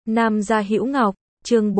Nam gia Hữu Ngọc, chương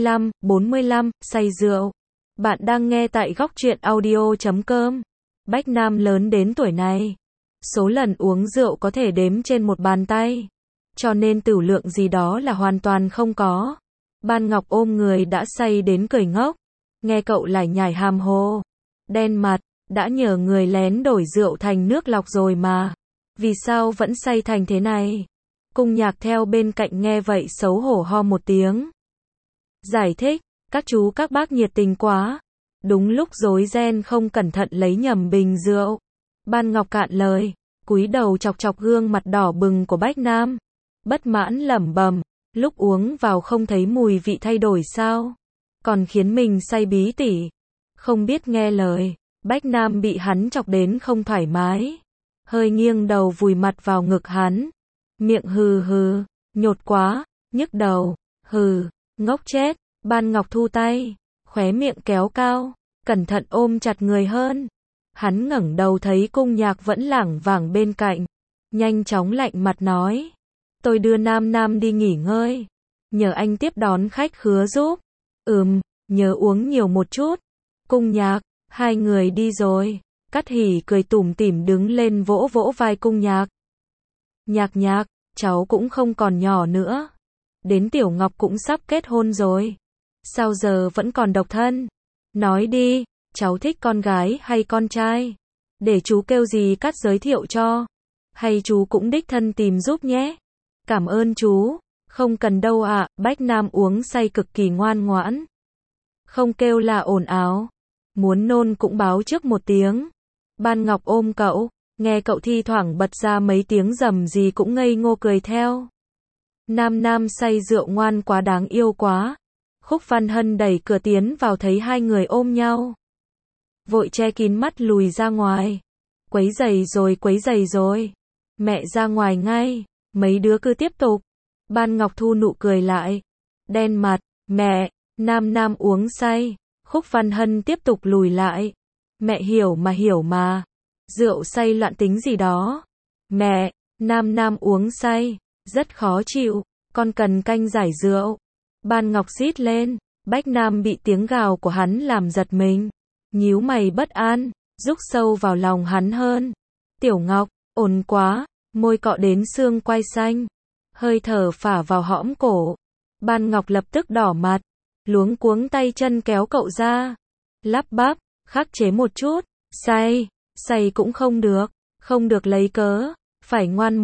45, say rượu. Bạn đang nghe tại góc truyện audio.com. Bách Nam lớn đến tuổi này, số lần uống rượu có thể đếm trên một bàn tay, cho nên tửu lượng gì đó là hoàn toàn không có. Ban Ngọc ôm người đã say đến cười ngốc, nghe cậu lải nhải hàm hồ, đen mặt, đã nhờ người lén đổi rượu thành nước lọc rồi mà, vì sao vẫn say thành thế này? Cung Nhạc theo bên cạnh nghe vậy xấu hổ ho một tiếng. Giải thích, các chú các bác nhiệt tình quá. Đúng lúc rối ren không cẩn thận lấy nhầm bình rượu. Ban Ngọc cạn lời, cúi đầu chọc chọc gương mặt đỏ bừng của Bách Nam. Bất mãn lẩm bẩm, lúc uống vào không thấy mùi vị thay đổi sao? Còn khiến mình say bí tỉ. Không biết nghe lời, Bách Nam bị hắn chọc đến không thoải mái. Hơi nghiêng đầu vùi mặt vào ngực hắn. Miệng hừ hừ, nhột quá, nhức đầu, hừ, ngốc chết. Ban Ngọc thu tay, khóe miệng kéo cao, cẩn thận ôm chặt người hơn. Hắn ngẩng đầu thấy Cung Nhạc vẫn lảng vảng bên cạnh, nhanh chóng lạnh mặt nói, tôi đưa Nam đi nghỉ ngơi, nhờ anh tiếp đón khách khứa giúp. Nhớ uống nhiều một chút. Cung Nhạc, hai người đi rồi. Cát Hỉ cười tủm tỉm đứng lên vỗ vỗ vai Cung Nhạc. Nhạc, cháu cũng không còn nhỏ nữa. Đến Tiểu Ngọc cũng sắp kết hôn rồi. Sao giờ vẫn còn độc thân? Nói đi, cháu thích con gái hay con trai? Để chú kêu gì Cát giới thiệu cho. Hay chú cũng đích thân tìm giúp nhé. Cảm ơn chú. Không cần đâu ạ. Bách Nam uống say cực kỳ ngoan ngoãn. Không kêu là ồn ào. Muốn nôn cũng báo trước một tiếng. Ban Ngọc ôm cậu, nghe cậu thi thoảng bật ra mấy tiếng rầm gì cũng ngây ngô cười theo. Nam say rượu ngoan quá, đáng yêu quá. Khúc Văn Hân đẩy cửa tiến vào thấy hai người ôm nhau, vội che kín mắt lùi ra ngoài. Quấy giày rồi. Mẹ ra ngoài ngay. Mấy đứa cứ tiếp tục. Ban Ngọc thu nụ cười lại. Đen mặt, mẹ. Nam uống say. Khúc Văn Hân tiếp tục lùi lại. Mẹ hiểu mà. Rượu say loạn tính gì đó. Mẹ, Nam uống say, rất khó chịu, con cần canh giải rượu. Ban Ngọc rít lên, Bách Nam bị tiếng gào của hắn làm giật mình. Nhíu mày bất an, rúc sâu vào lòng hắn hơn. Tiểu Ngọc, ồn quá, môi cọ đến xương quai xanh. Hơi thở phả vào hõm cổ. Ban Ngọc lập tức đỏ mặt, luống cuống tay chân kéo cậu ra. Lắp bắp, khắc chế một chút, say cũng không được lấy cớ, phải ngoan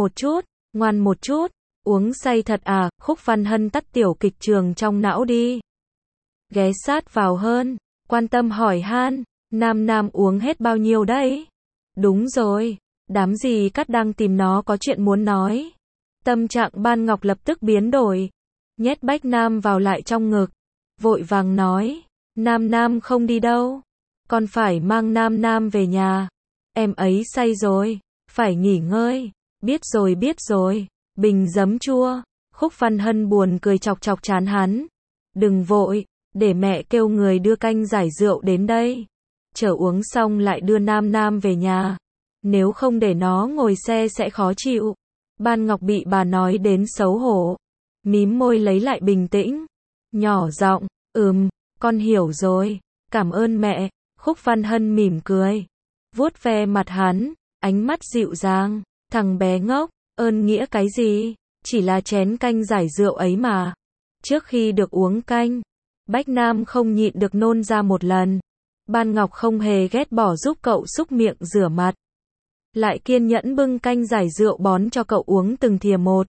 một chút, uống say thật à? Khúc Văn Hân tắt tiểu kịch trường trong não đi. Ghé sát vào hơn, quan tâm hỏi han, Nam uống hết bao nhiêu đấy? Đúng rồi, đám gì Cát đang tìm nó có chuyện muốn nói. Tâm trạng Ban Ngọc lập tức biến đổi, nhét Bách Nam vào lại trong ngực, vội vàng nói, Nam không đi đâu. Con phải mang Nam về nhà. Em ấy say rồi, phải nghỉ ngơi. Biết rồi. Bình giấm chua. Khúc Văn Hân buồn cười chọc chọc trán hắn. Đừng vội, để mẹ kêu người đưa canh giải rượu đến đây. Chờ uống xong lại đưa Nam về nhà. Nếu không để nó ngồi xe sẽ khó chịu. Ban Ngọc bị bà nói đến xấu hổ, mím môi lấy lại bình tĩnh, nhỏ giọng, con hiểu rồi, cảm ơn mẹ. Khúc Văn Hân mỉm cười, vuốt ve mặt hắn, ánh mắt dịu dàng, thằng bé ngốc, ơn nghĩa cái gì, chỉ là chén canh giải rượu ấy mà. Trước khi được uống canh, Bách Nam không nhịn được nôn ra một lần. Ban Ngọc không hề ghét bỏ giúp cậu xúc miệng rửa mặt, lại kiên nhẫn bưng canh giải rượu bón cho cậu uống từng thìa một.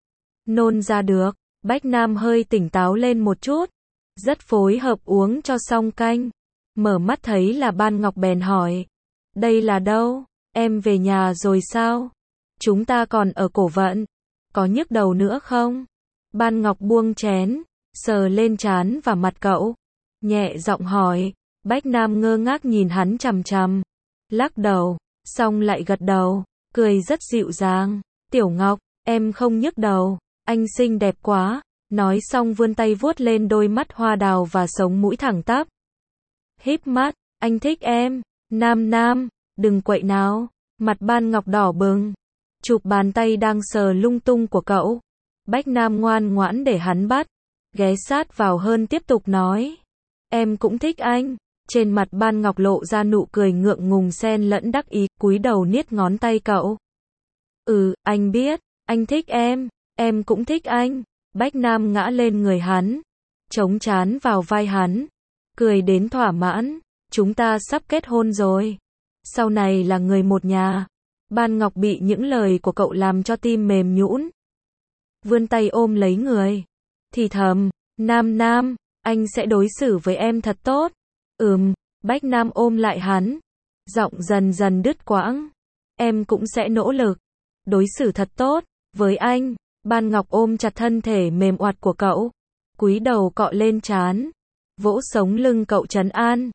Nôn ra được, Bách Nam hơi tỉnh táo lên một chút, rất phối hợp uống cho xong canh. Mở mắt thấy là Ban Ngọc bèn hỏi, đây là đâu? Em về nhà rồi sao? Chúng ta còn ở Cổ Vận, có nhức đầu nữa không? Ban Ngọc buông chén, sờ lên trán và mặt cậu, nhẹ giọng hỏi. Bách Nam ngơ ngác nhìn hắn chằm chằm, lắc đầu, xong lại gật đầu, cười rất dịu dàng. Tiểu Ngọc, em không nhức đầu, anh xinh đẹp quá. Nói xong vươn tay vuốt lên đôi mắt hoa đào và sống mũi thẳng tắp. Híp mắt, anh thích em. Nam, đừng quậy nào. Mặt Ban Ngọc đỏ bừng, chụp bàn tay đang sờ lung tung của cậu. Bách Nam ngoan ngoãn để hắn bắt, ghé sát vào hơn tiếp tục nói. Em cũng thích anh. Trên mặt Ban Ngọc lộ ra nụ cười ngượng ngùng xen lẫn đắc ý, cúi đầu niết ngón tay cậu. Anh biết, anh thích em cũng thích anh. Bách Nam ngã lên người hắn, chống trán vào vai hắn, cười đến thỏa mãn. Chúng ta sắp kết hôn rồi. Sau này là người một nhà. Ban Ngọc bị những lời của cậu làm cho tim mềm nhũn. Vươn tay ôm lấy người, thì thầm, Nam, anh sẽ đối xử với em thật tốt. Bách Nam ôm lại hắn, giọng dần dần đứt quãng. Em cũng sẽ nỗ lực, đối xử thật tốt với anh. Ban Ngọc ôm chặt thân thể mềm oặt của cậu, cúi đầu cọ lên trán, vỗ sống lưng cậu trấn an.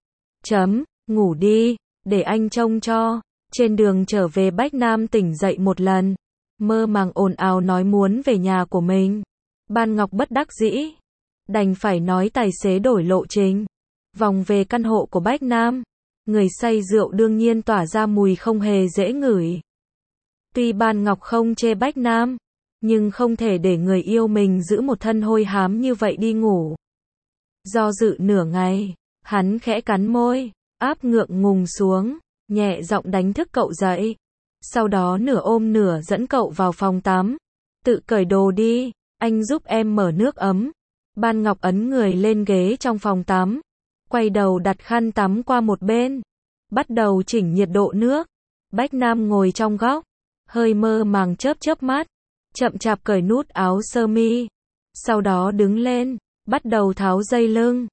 Ngủ đi, để anh trông cho. Trên đường trở về Bách Nam tỉnh dậy một lần, mơ màng ồn ào nói muốn về nhà của mình. Ban Ngọc bất đắc dĩ, đành phải nói tài xế đổi lộ trình. Vòng về căn hộ của Bách Nam, người say rượu đương nhiên tỏa ra mùi không hề dễ ngửi. Tuy Ban Ngọc không chê Bách Nam, nhưng không thể để người yêu mình giữ một thân hôi hám như vậy đi ngủ. Do dự nửa ngày, hắn khẽ cắn môi, áp ngượng ngùng xuống, nhẹ giọng đánh thức cậu dậy. Sau đó nửa ôm nửa dẫn cậu vào phòng tắm. Tự cởi đồ đi, anh giúp em mở nước ấm. Ban Ngọc ấn người lên ghế trong phòng tắm, quay đầu đặt khăn tắm qua một bên, bắt đầu chỉnh nhiệt độ nước. Bách Nam ngồi trong góc, hơi mơ màng chớp mắt, chậm chạp cởi nút áo sơ mi. Sau đó đứng lên, bắt đầu tháo dây lưng.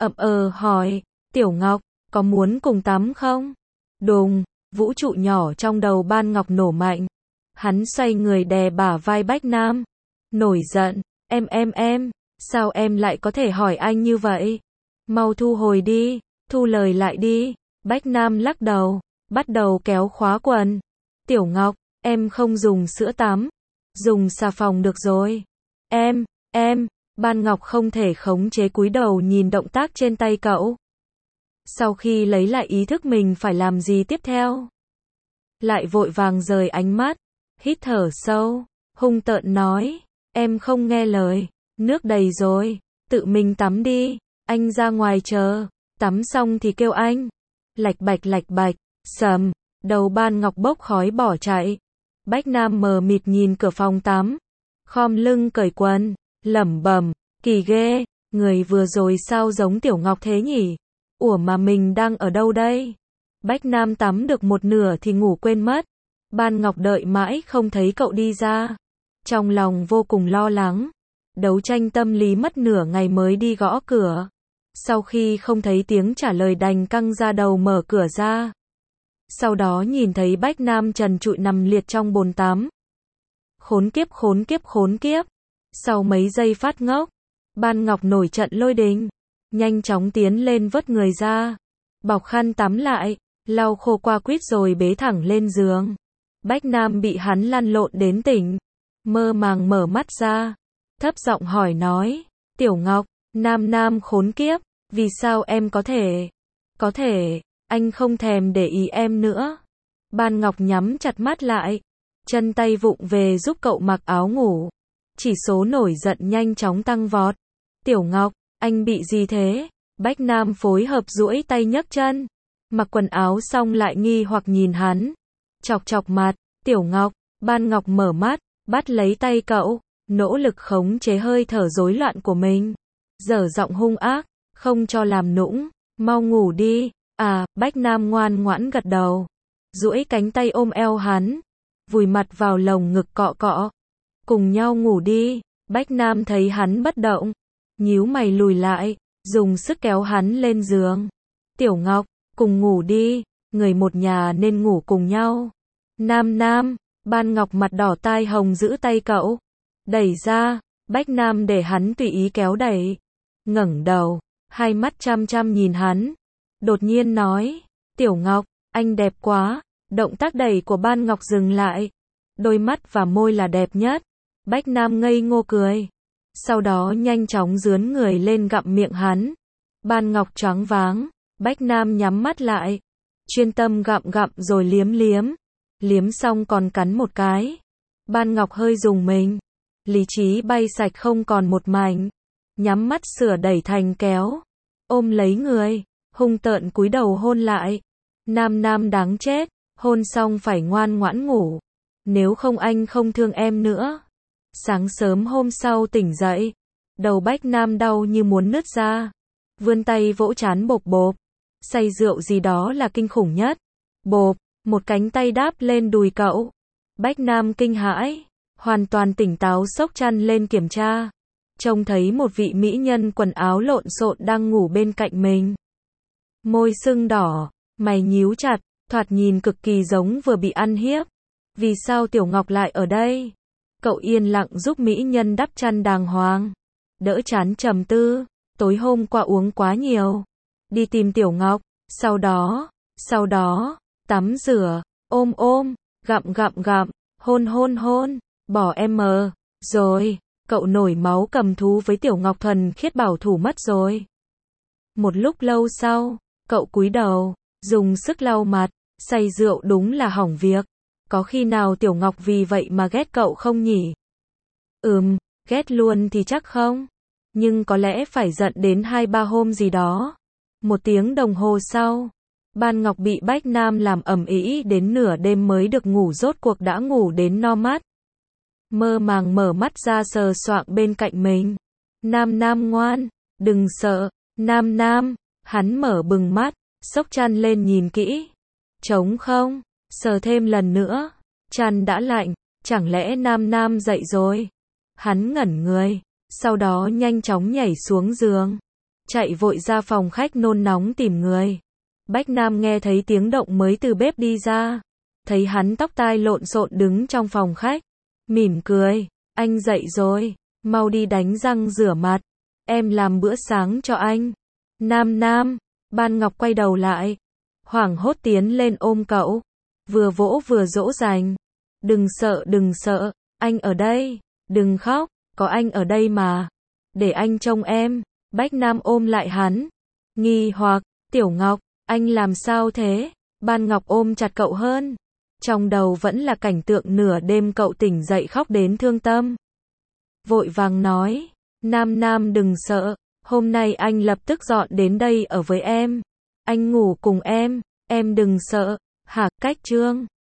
Hỏi, Tiểu Ngọc, có muốn cùng tắm không? Đùng, vũ trụ nhỏ trong đầu Ban Ngọc nổ mạnh. Hắn xoay người đè bả vai Bách Nam, nổi giận, em, sao em lại có thể hỏi anh như vậy? Mau thu hồi đi, thu lời lại đi. Bách Nam lắc đầu, bắt đầu kéo khóa quần. Tiểu Ngọc, em không dùng sữa tắm, dùng xà phòng được rồi. Em, Ban Ngọc không thể khống chế cúi đầu nhìn động tác trên tay cậu. Sau khi lấy lại ý thức mình phải làm gì tiếp theo, lại vội vàng rời ánh mắt, hít thở sâu, hung tợn nói, em không nghe lời, nước đầy rồi, tự mình tắm đi, anh ra ngoài chờ, tắm xong thì kêu anh. Lạch bạch, sầm, đầu Ban Ngọc bốc khói bỏ chạy. Bách Nam mờ mịt nhìn cửa phòng tắm, khom lưng cởi quần, lẩm bẩm, kỳ ghê, người vừa rồi sao giống Tiểu Ngọc thế nhỉ? Ủa mà mình đang ở đâu đây? Bách Nam tắm được một nửa thì ngủ quên mất. Ban Ngọc đợi mãi không thấy cậu đi ra, trong lòng vô cùng lo lắng, đấu tranh tâm lý mất nửa ngày mới đi gõ cửa. Sau khi không thấy tiếng trả lời đành căng ra đầu mở cửa ra. Sau đó nhìn thấy Bách Nam trần trụi nằm liệt trong bồn tắm. Khốn kiếp. Sau mấy giây phát ngốc, Ban Ngọc nổi trận lôi đình, nhanh chóng tiến lên vớt người ra, bọc khăn tắm lại, lau khô qua quýt rồi bế thẳng lên giường. Bách Nam bị hắn lăn lộn đến tỉnh, mơ màng mở mắt ra, thấp giọng hỏi nói, Tiểu Ngọc, Nam khốn kiếp, vì sao em có thể, anh không thèm để ý em nữa. Ban Ngọc nhắm chặt mắt lại, chân tay vụng về giúp cậu mặc áo ngủ. Chỉ số nổi giận nhanh chóng tăng vọt. Tiểu Ngọc, anh bị gì thế? Bách Nam phối hợp duỗi tay nhấc chân, mặc quần áo xong lại nghi hoặc nhìn hắn, chọc mặt. Tiểu Ngọc, Ban Ngọc mở mắt, bắt lấy tay cậu, nỗ lực khống chế hơi thở rối loạn của mình, dở giọng hung ác, không cho làm nũng, mau ngủ đi. Bách Nam ngoan ngoãn gật đầu, duỗi cánh tay ôm eo hắn, vùi mặt vào lồng ngực cọ, cùng nhau ngủ đi. Bách Nam thấy hắn bất động, nhíu mày lùi lại, dùng sức kéo hắn lên giường. Tiểu Ngọc, cùng ngủ đi, người một nhà nên ngủ cùng nhau. Nam, Ban Ngọc mặt đỏ tai hồng giữ tay cậu, đẩy ra. Bách Nam để hắn tùy ý kéo đẩy, ngẩng đầu, hai mắt chăm chăm nhìn hắn, đột nhiên nói, Tiểu Ngọc, anh đẹp quá. Động tác đẩy của Ban Ngọc dừng lại, đôi mắt và môi là đẹp nhất. Bách Nam ngây ngô cười, sau đó nhanh chóng dướn người lên gặm miệng hắn. Ban Ngọc choáng váng, Bách Nam nhắm mắt lại, chuyên tâm gặm rồi liếm xong còn cắn một cái. Ban Ngọc hơi rùng mình, lý trí bay sạch không còn một mảnh, nhắm mắt sửa đẩy thành kéo, ôm lấy người, hung tợn cúi đầu hôn lại. Nam Nam đáng chết, hôn xong phải ngoan ngoãn ngủ, nếu không anh không thương em nữa. Sáng sớm hôm sau tỉnh dậy, đầu Bách Nam đau như muốn nứt ra, vươn tay vỗ trán bộp bộp, say rượu gì đó là kinh khủng nhất. Bộp, một cánh tay đáp lên đùi cậu. Bách Nam kinh hãi, hoàn toàn tỉnh táo xốc chăn lên kiểm tra, trông thấy một vị mỹ nhân quần áo lộn xộn đang ngủ bên cạnh mình. Môi sưng đỏ, mày nhíu chặt, thoạt nhìn cực kỳ giống vừa bị ăn hiếp. Vì sao Tiểu Ngọc lại ở đây? Cậu yên lặng giúp mỹ nhân đắp chăn đàng hoàng, đỡ chán trầm tư, tối hôm qua uống quá nhiều. Đi tìm Tiểu Ngọc, sau đó, tắm rửa, ôm ôm, gặm, hôn hôn, bỏ em mờ, rồi, cậu nổi máu cầm thú với Tiểu Ngọc thuần khiết bảo thủ mất rồi. Một lúc lâu sau, cậu cúi đầu, dùng sức lau mặt, say rượu đúng là hỏng việc. Có khi nào Tiểu Ngọc vì vậy mà ghét cậu không nhỉ? Ghét luôn thì chắc không. Nhưng có lẽ phải giận đến 2-3 hôm gì đó. 1 tiếng đồng hồ sau, Ban Ngọc bị Bách Nam làm ầm ĩ đến nửa đêm mới được ngủ, rốt cuộc đã ngủ đến no mắt. Mơ màng mở mắt ra sờ soạng bên cạnh mình. Nam Nam ngoan, đừng sợ, Nam Nam. Hắn mở bừng mắt, xốc chăn lên nhìn kỹ. Trống không, sờ thêm lần nữa. Chăn đã lạnh, chẳng lẽ Nam Nam dậy rồi? Hắn ngẩn người, sau đó nhanh chóng nhảy xuống giường, chạy vội ra phòng khách nôn nóng tìm người. Bách Nam nghe thấy tiếng động mới từ bếp đi ra, thấy hắn tóc tai lộn xộn đứng trong phòng khách, mỉm cười, anh dậy rồi, mau đi đánh răng rửa mặt, em làm bữa sáng cho anh. Nam Nam, Ban Ngọc quay đầu lại, hoảng hốt tiến lên ôm cậu, vừa vỗ vừa dỗ dành. Đừng sợ, anh ở đây, đừng khóc, có anh ở đây mà, để anh trông em. Bách Nam ôm lại hắn, nghi hoặc, Tiểu Ngọc, anh làm sao thế? Ban Ngọc ôm chặt cậu hơn, trong đầu vẫn là cảnh tượng nửa đêm cậu tỉnh dậy khóc đến thương tâm. Vội vàng nói, Nam Nam đừng sợ, hôm nay anh lập tức dọn đến đây ở với em, anh ngủ cùng em đừng sợ. Hả? Cách chương